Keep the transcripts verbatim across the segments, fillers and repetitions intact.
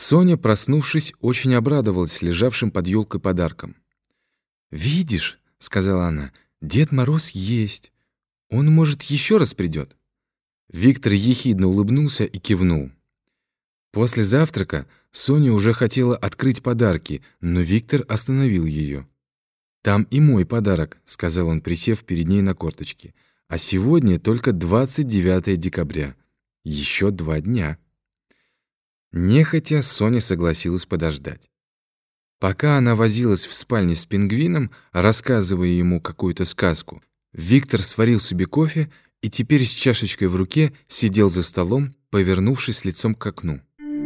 Соня, проснувшись, очень обрадовалась лежавшим под елкой подарком. «Видишь, — сказала она, — Дед Мороз есть. Он, может, еще раз придет». Виктор ехидно улыбнулся и кивнул. После завтрака Соня уже хотела открыть подарки, но Виктор остановил ее. «Там и мой подарок», — сказал он, присев перед ней на корточки. «А сегодня только двадцать девятое декабря. Еще два дня». Нехотя Соня согласилась подождать. Пока она возилась в спальне с пингвином, рассказывая ему какую-то сказку, Виктор сварил себе кофе и теперь с чашечкой в руке сидел за столом, повернувшись лицом к окну.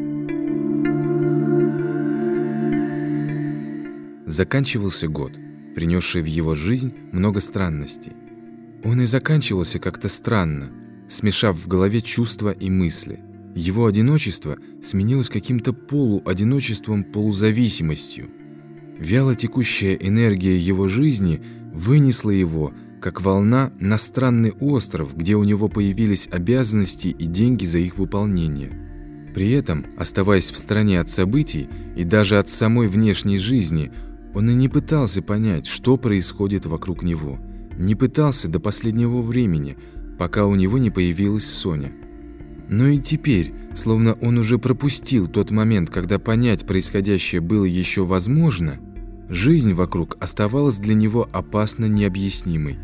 Заканчивался год, принесший в его жизнь много странностей. Он и заканчивался как-то странно, смешав в голове чувства и мысли. Его одиночество сменилось каким-то полуодиночеством-полузависимостью. Вяло текущая энергия его жизни вынесла его, как волна, на странный остров, где у него появились обязанности и деньги за их выполнение. При этом, оставаясь в стороне от событий и даже от самой внешней жизни, он и не пытался понять, что происходит вокруг него. Не пытался до последнего времени, пока у него не появилась Соня. Но и теперь, словно он уже пропустил тот момент, когда понять происходящее было еще возможно, жизнь вокруг оставалась для него опасно необъяснимой.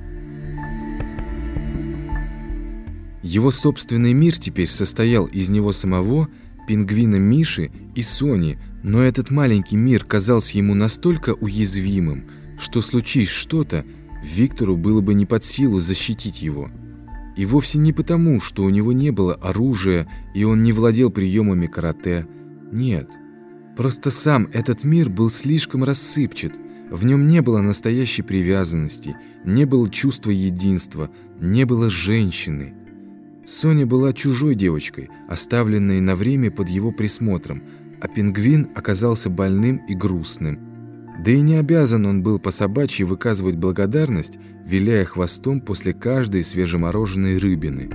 Его собственный мир теперь состоял из него самого, пингвина Миши и Сони, но этот маленький мир казался ему настолько уязвимым, что, случись что-то, Виктору было бы не под силу защитить его. И вовсе не потому, что у него не было оружия и он не владел приемами карате. Нет, просто сам этот мир был слишком рассыпчат. В нем не было настоящей привязанности, не было чувства единства, не было женщины. Соня была чужой девочкой, оставленной на время под его присмотром, а пингвин оказался больным и грустным. Да и не обязан он был по-собачьи выказывать благодарность, виляя хвостом после каждой свежемороженой рыбины.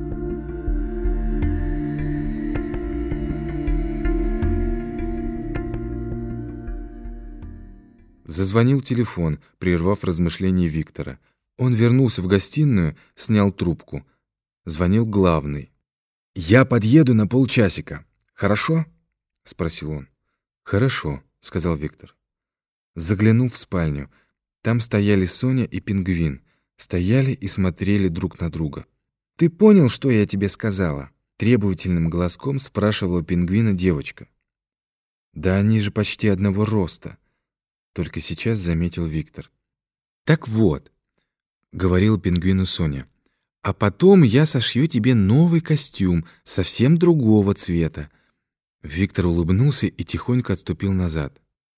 Зазвонил телефон, прервав размышления Виктора. Он вернулся в гостиную, снял трубку. Звонил главный. «Я подъеду на полчасика. Хорошо?» — спросил он. «Хорошо», — сказал Виктор. Заглянув в спальню, там стояли Соня и пингвин. Стояли и смотрели друг на друга. «Ты понял, что я тебе сказала?» Требовательным голоском спрашивала пингвина девочка. «Да они же почти одного роста», — только сейчас заметил Виктор. «Так вот», — говорила пингвину Соня, «а потом я сошью тебе новый костюм, совсем другого цвета». Виктор улыбнулся и тихонько отступил назад.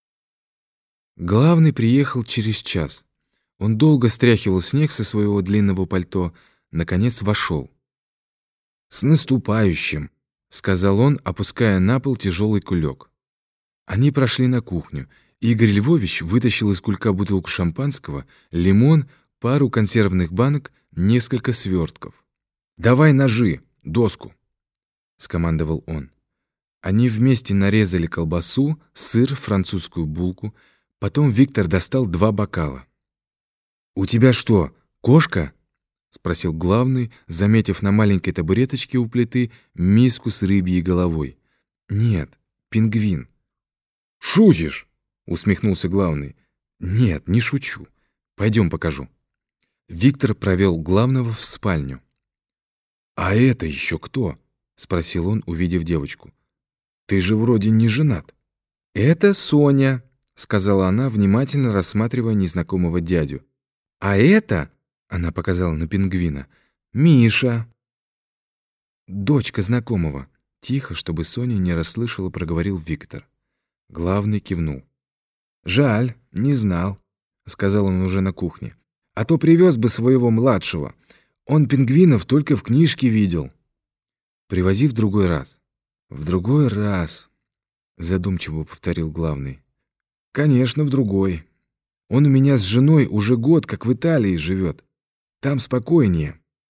Главный приехал через час. Он долго стряхивал снег со своего длинного пальто, наконец вошел. «С наступающим!» — сказал он, опуская на пол тяжелый кулек. Они прошли на кухню. Игорь Львович вытащил из кулька бутылку шампанского, лимон, пару консервных банок, несколько свертков. «Давай ножи, доску!» — скомандовал он. Они вместе нарезали колбасу, сыр, французскую булку. Потом Виктор достал два бокала. «У тебя что, кошка?» — спросил главный, заметив на маленькой табуреточке у плиты миску с рыбьей головой. «Нет, пингвин». «Шутишь?» — усмехнулся главный. «Нет, не шучу. Пойдем покажу». Виктор провел главного в спальню. «А это еще кто?» — спросил он, увидев девочку. «Ты же вроде не женат». «Это Соня», — сказала она, внимательно рассматривая незнакомого дядю. «А это, — она показала на пингвина, — Миша». «Дочка знакомого», — тихо, чтобы Соня не расслышала, проговорил Виктор. Главный кивнул. «Жаль, не знал», — сказал он уже на кухне. «А то привез бы своего младшего. Он пингвинов только в книжке видел». «Привози в другой раз». «В другой раз», — задумчиво повторил главный. «Конечно, в другой. Он у меня с женой уже год как в Италии живет. Там спокойнее».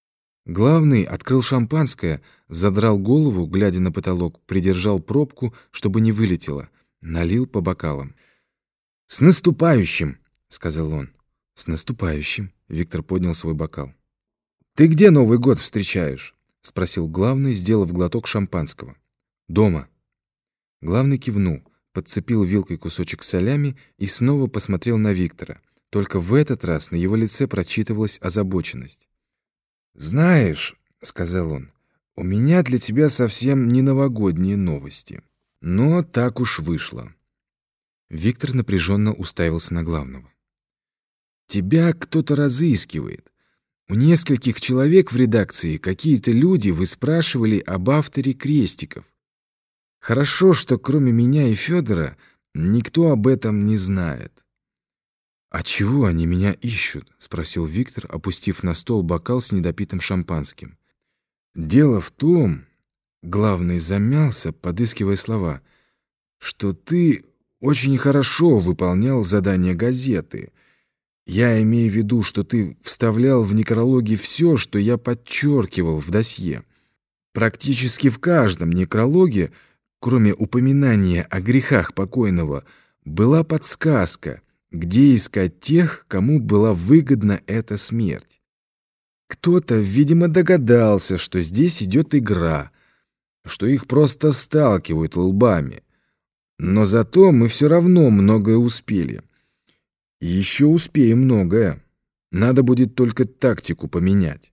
Главный открыл шампанское, задрал голову, глядя на потолок, придержал пробку, чтобы не вылетело, налил по бокалам. «С наступающим!» — сказал он. «С наступающим!» — Виктор поднял свой бокал. «Ты где Новый год встречаешь?» — спросил главный, сделав глоток шампанского. «Дома». Главный кивнул, подцепил вилкой кусочек салями и снова посмотрел на Виктора. Только в этот раз на его лице прочитывалась озабоченность. «Знаешь, — сказал он, — у меня для тебя совсем не новогодние новости. Но так уж вышло». Виктор напряженно уставился на главного. «Тебя кто-то разыскивает. У нескольких человек в редакции какие-то люди выспрашивали об авторе крестиков. Хорошо, что кроме меня и Федора никто об этом не знает». «А чего они меня ищут?» — спросил Виктор, опустив на стол бокал с недопитым шампанским. «Дело в том, — главный замялся, подыскивая слова, — что ты очень хорошо выполнял задания газеты. Я имею в виду, что ты вставлял в некрологе все, что я подчеркивал в досье. Практически в каждом некрологе, кроме упоминания о грехах покойного, была подсказка, где искать тех, кому была выгодна эта смерть. Кто-то, видимо, догадался, что здесь идет игра, что их просто сталкивают лбами. Но зато мы все равно многое успели. И еще успеем многое. Надо будет только тактику поменять».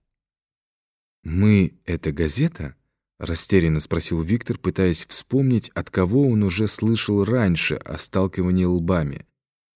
«Мы — это газета?» — растерянно спросил Виктор, пытаясь вспомнить, от кого он уже слышал раньше о сталкивании лбами.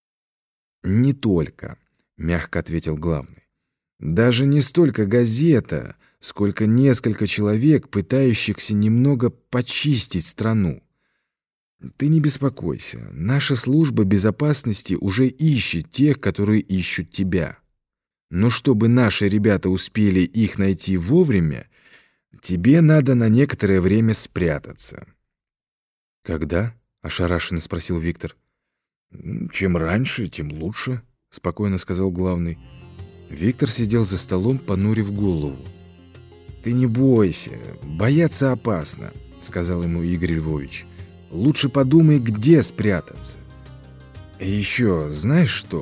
«Не только», — мягко ответил главный. «Даже не столько газета, сколько несколько человек, пытающихся немного почистить страну. Ты не беспокойся, наша служба безопасности уже ищет тех, которые ищут тебя. Но чтобы наши ребята успели их найти вовремя, тебе надо на некоторое время спрятаться». «Когда?» — ошарашенно спросил Виктор. «Чем раньше, тем лучше», — спокойно сказал главный. Виктор сидел за столом, понурив голову. «Ты не бойся, бояться опасно», — сказал ему Игорь Львович. «Лучше подумай, где спрятаться. И еще, знаешь что?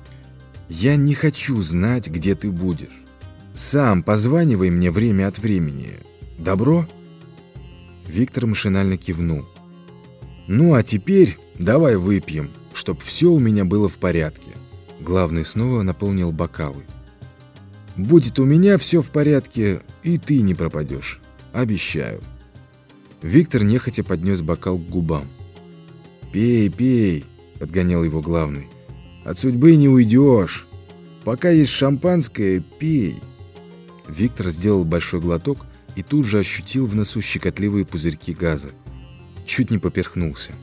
Я не хочу знать, где ты будешь. Сам позванивай мне время от времени. Добро?» Виктор машинально кивнул. «Ну, а теперь давай выпьем, чтоб все у меня было в порядке». Главный снова наполнил бокалы. «Будет у меня все в порядке, и ты не пропадешь. Обещаю». Виктор нехотя поднес бокал к губам. «Пей, пей», — подгонял его главный. «От судьбы не уйдешь. Пока есть шампанское, пей». Виктор сделал большой глоток и тут же ощутил в носу щекотливые пузырьки газа. Чуть не поперхнулся.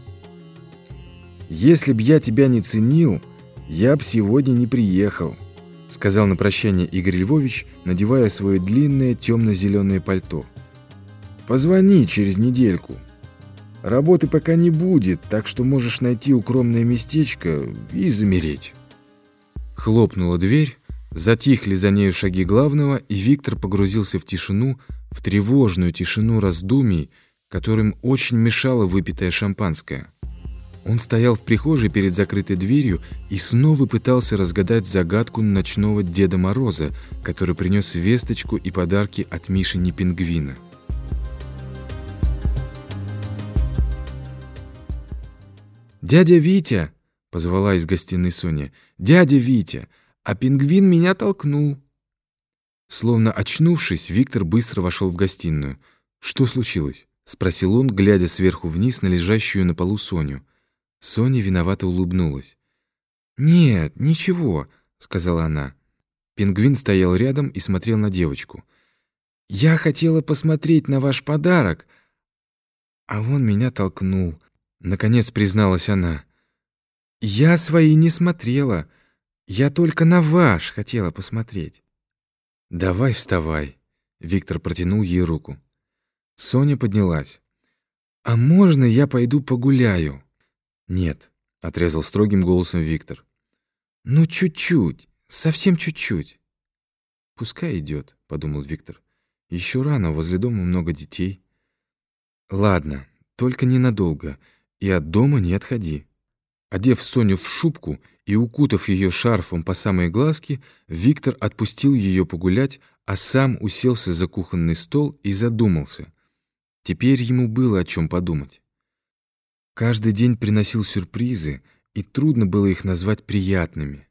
«Если б я тебя не ценил, я б сегодня не приехал», — сказал на прощание Игорь Львович, надевая свое длинное темно-зеленое пальто. «Позвони через недельку. Работы пока не будет, так что можешь найти укромное местечко и замереть». Хлопнула дверь, затихли за нею шаги главного, и Виктор погрузился в тишину, в тревожную тишину раздумий, которым очень мешало выпитое шампанское. Он стоял в прихожей перед закрытой дверью и снова пытался разгадать загадку ночного Деда Мороза, который принес весточку и подарки от Мишени Пингвина. «Дядя Витя!» — позвала из гостиной Соня. «Дядя Витя! А пингвин меня толкнул!» Словно очнувшись, Виктор быстро вошел в гостиную. «Что случилось?» — спросил он, глядя сверху вниз на лежащую на полу Соню. Соня виновато улыбнулась. «Нет, ничего», — сказала она. Пингвин стоял рядом и смотрел на девочку. «Я хотела посмотреть на ваш подарок, а он меня толкнул», — наконец призналась она. «Я свои не смотрела, я только на ваш хотела посмотреть». «Давай вставай», — Виктор протянул ей руку. Соня поднялась. «А можно я пойду погуляю?» «Нет», — отрезал строгим голосом Виктор. «Ну, чуть-чуть, совсем чуть-чуть». «Пускай идет», — подумал Виктор. Еще рано, возле дома много детей. Ладно, только ненадолго, и от дома не отходи. Одев Соню в шубку и укутав ее шарфом по самые глазки, Виктор отпустил ее погулять, а сам уселся за кухонный стол и задумался. Теперь ему было о чем подумать. Каждый день приносил сюрпризы, и трудно было их назвать приятными.